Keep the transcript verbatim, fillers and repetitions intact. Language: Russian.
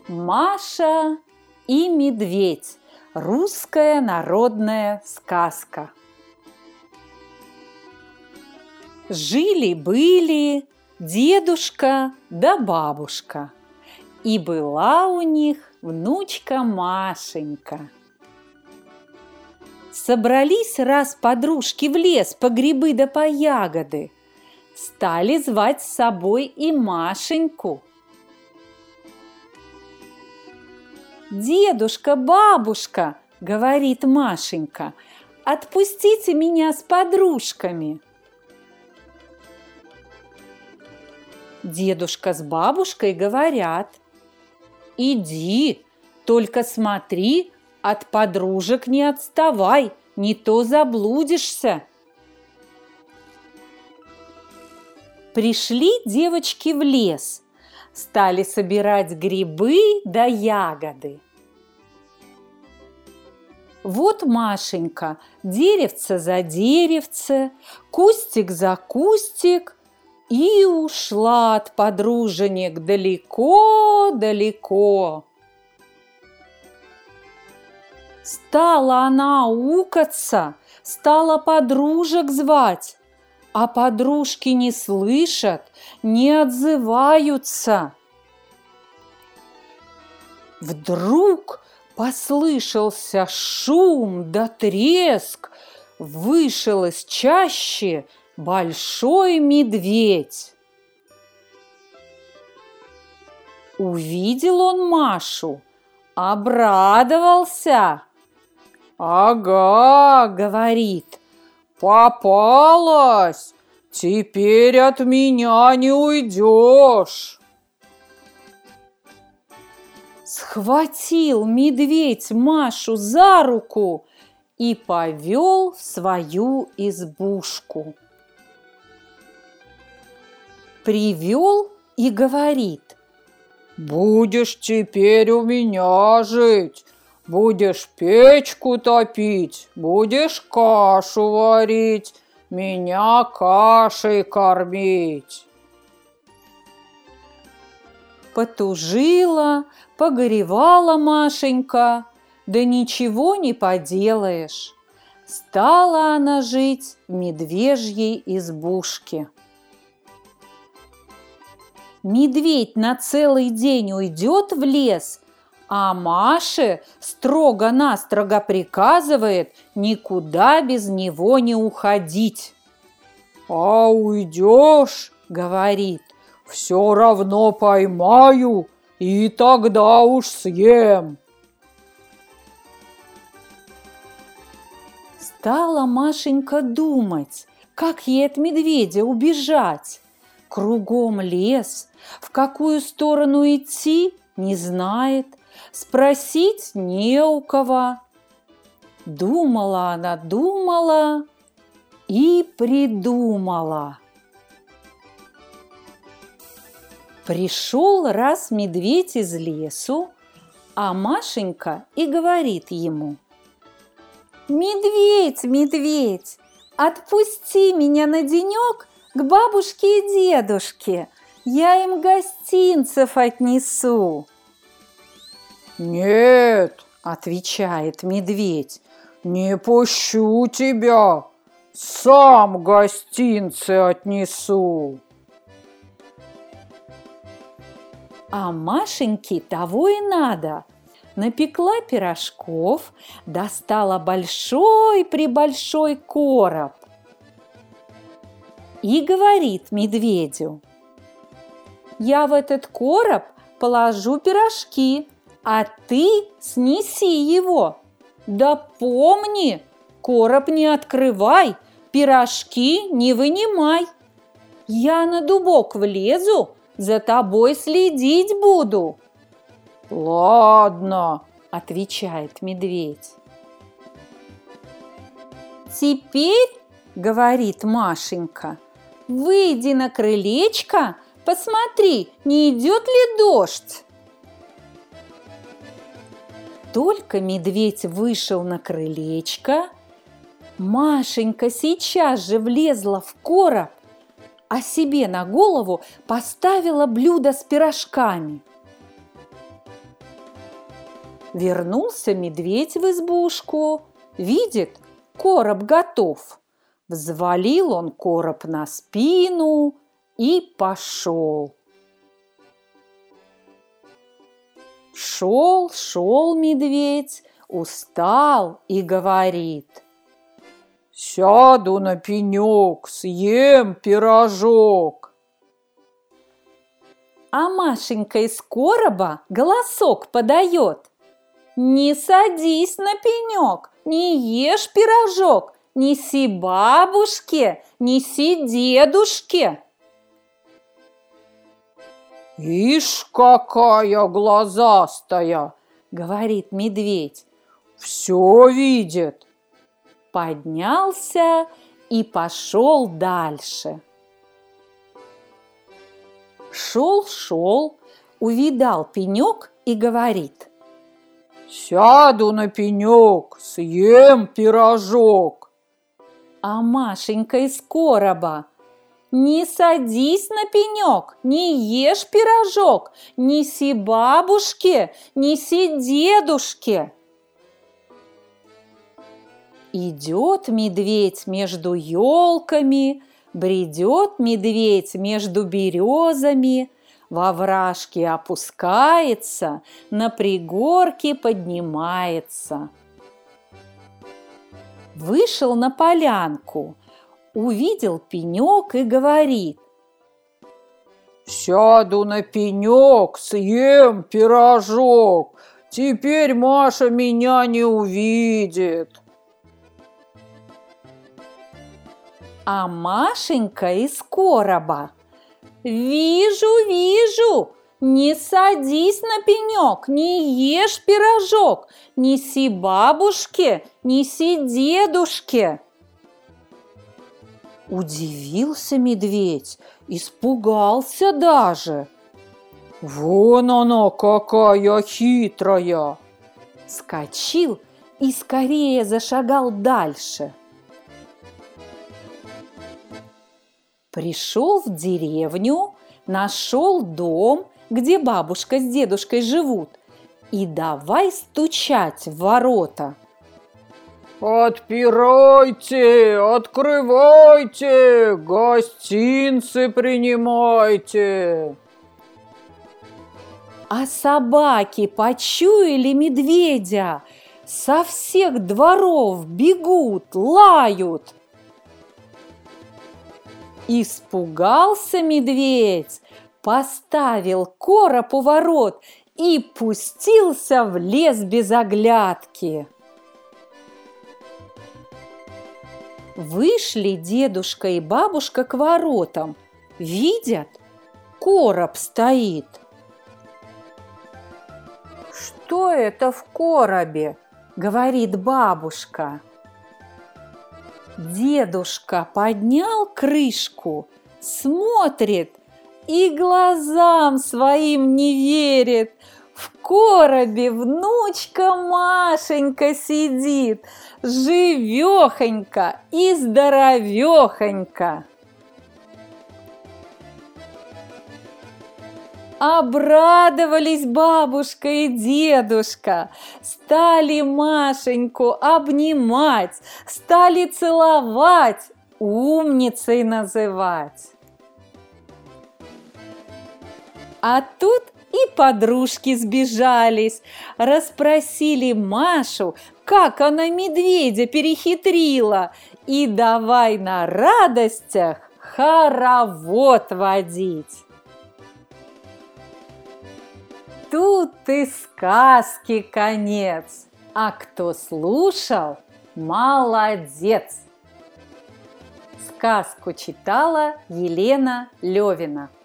Маша и медведь. Русская народная сказка. Жили-были дедушка да бабушка, и была у них внучка Машенька. Собрались раз подружки в лес по грибы да по ягоды, стали звать с собой и Машеньку. «Дедушка, бабушка, — говорит Машенька, — отпустите меня с подружками». Дедушка с бабушкой говорят: «Иди, только смотри, от подружек не отставай, не то заблудишься». Пришли девочки в лес, стали собирать грибы да ягоды. Вот Машенька деревце за деревце, кустик за кустик, и ушла от подруженек далеко-далеко. Стала она аукаться, стала подружек звать, а подружки не слышат, не отзываются. Вдруг послышался шум да треск, вышел из чащи большой медведь. Увидел он Машу, обрадовался. «Ага, — говорит, — попалась, теперь от меня не уйдешь». Схватил медведь Машу за руку и повел в свою избушку. Привел и говорит: «Будешь теперь у меня жить, будешь печку топить, будешь кашу варить, меня кашей кормить». Потужила, погоревала Машенька, да ничего не поделаешь. Стала она жить в медвежьей избушке. Медведь на целый день уйдет в лес, а Маше строго-настрого приказывает никуда без него не уходить. «А уйдешь, — говорит, — все равно поймаю, и тогда уж съем». Стала Машенька думать, как ей от медведя убежать. Кругом лес, в какую сторону идти — не знает, спросить не у кого. Думала она, думала и придумала. Пришел раз медведь из лесу, а Машенька и говорит ему: «Медведь, медведь, отпусти меня на денек к бабушке и дедушке, я им гостинцев отнесу». «Нет, — отвечает медведь, — не пущу тебя, сам гостинцы отнесу». А Машеньке того и надо. Напекла пирожков, достала большой-пребольшой короб и говорит медведю: «Я в этот короб положу пирожки, а ты снеси его. Да помни, короб не открывай, пирожки не вынимай. Я на дубок влезу, за тобой следить буду». «Ладно, — отвечает медведь». «Теперь, — говорит Машенька, — выйди на крылечко, посмотри, не идет ли дождь». Только медведь вышел на крылечко, Машенька сейчас же влезла в короб, а себе на голову поставила блюдо с пирожками. Вернулся медведь в избушку, видит, короб готов. Взвалил он короб на спину и пошел. Шел, шел медведь, устал и говорит: «Сяду на пенек, съем пирожок». А Машенька из короба голосок подает: «Не садись на пенек, не ешь пирожок, неси бабушке, неси дедушке». «Ишь, какая глазастая!» — говорит медведь. «Все видит». Поднялся и пошел дальше. Шел-шел, увидал пенек и говорит: «Сяду на пенек, съем пирожок». А Машенька из короба: «Не садись на пенек, не ешь пирожок, неси бабушке, неси дедушке». Идет медведь между елками, бредет медведь между березами, во вражке опускается, на пригорке поднимается. Вышел на полянку, увидел пенек и говорит: «Сяду на пенек, съем пирожок, теперь Маша меня не увидит». А Машенька из короба: «Вижу, вижу, не садись на пенек, не ешь пирожок, неси бабушке, неси дедушке». Удивился медведь, испугался даже. «Вон она какая хитрая!» Вскочил и скорее зашагал дальше. Пришел в деревню, нашел дом, где бабушка с дедушкой живут, и давай стучать в ворота. «Отпирайте, открывайте, гостинцы принимайте». А собаки почуяли медведя, со всех дворов бегут, лают. Испугался медведь, поставил короб у ворот и пустился в лес без оглядки. Вышли дедушка и бабушка к воротам. Видят, короб стоит. «Что это в коробе?» — говорит бабушка. Дедушка поднял крышку, смотрит и глазам своим не верит. В коробе внучка Машенька сидит, живехонька и здоровехонька. Обрадовались бабушка и дедушка, стали Машеньку обнимать, стали целовать, умницей называть. А тут и подружки сбежались, расспросили Машу, как она медведя перехитрила, и давай на радостях хоровод водить. Тут и сказки конец, а кто слушал, молодец. Сказку читала Елена Левина.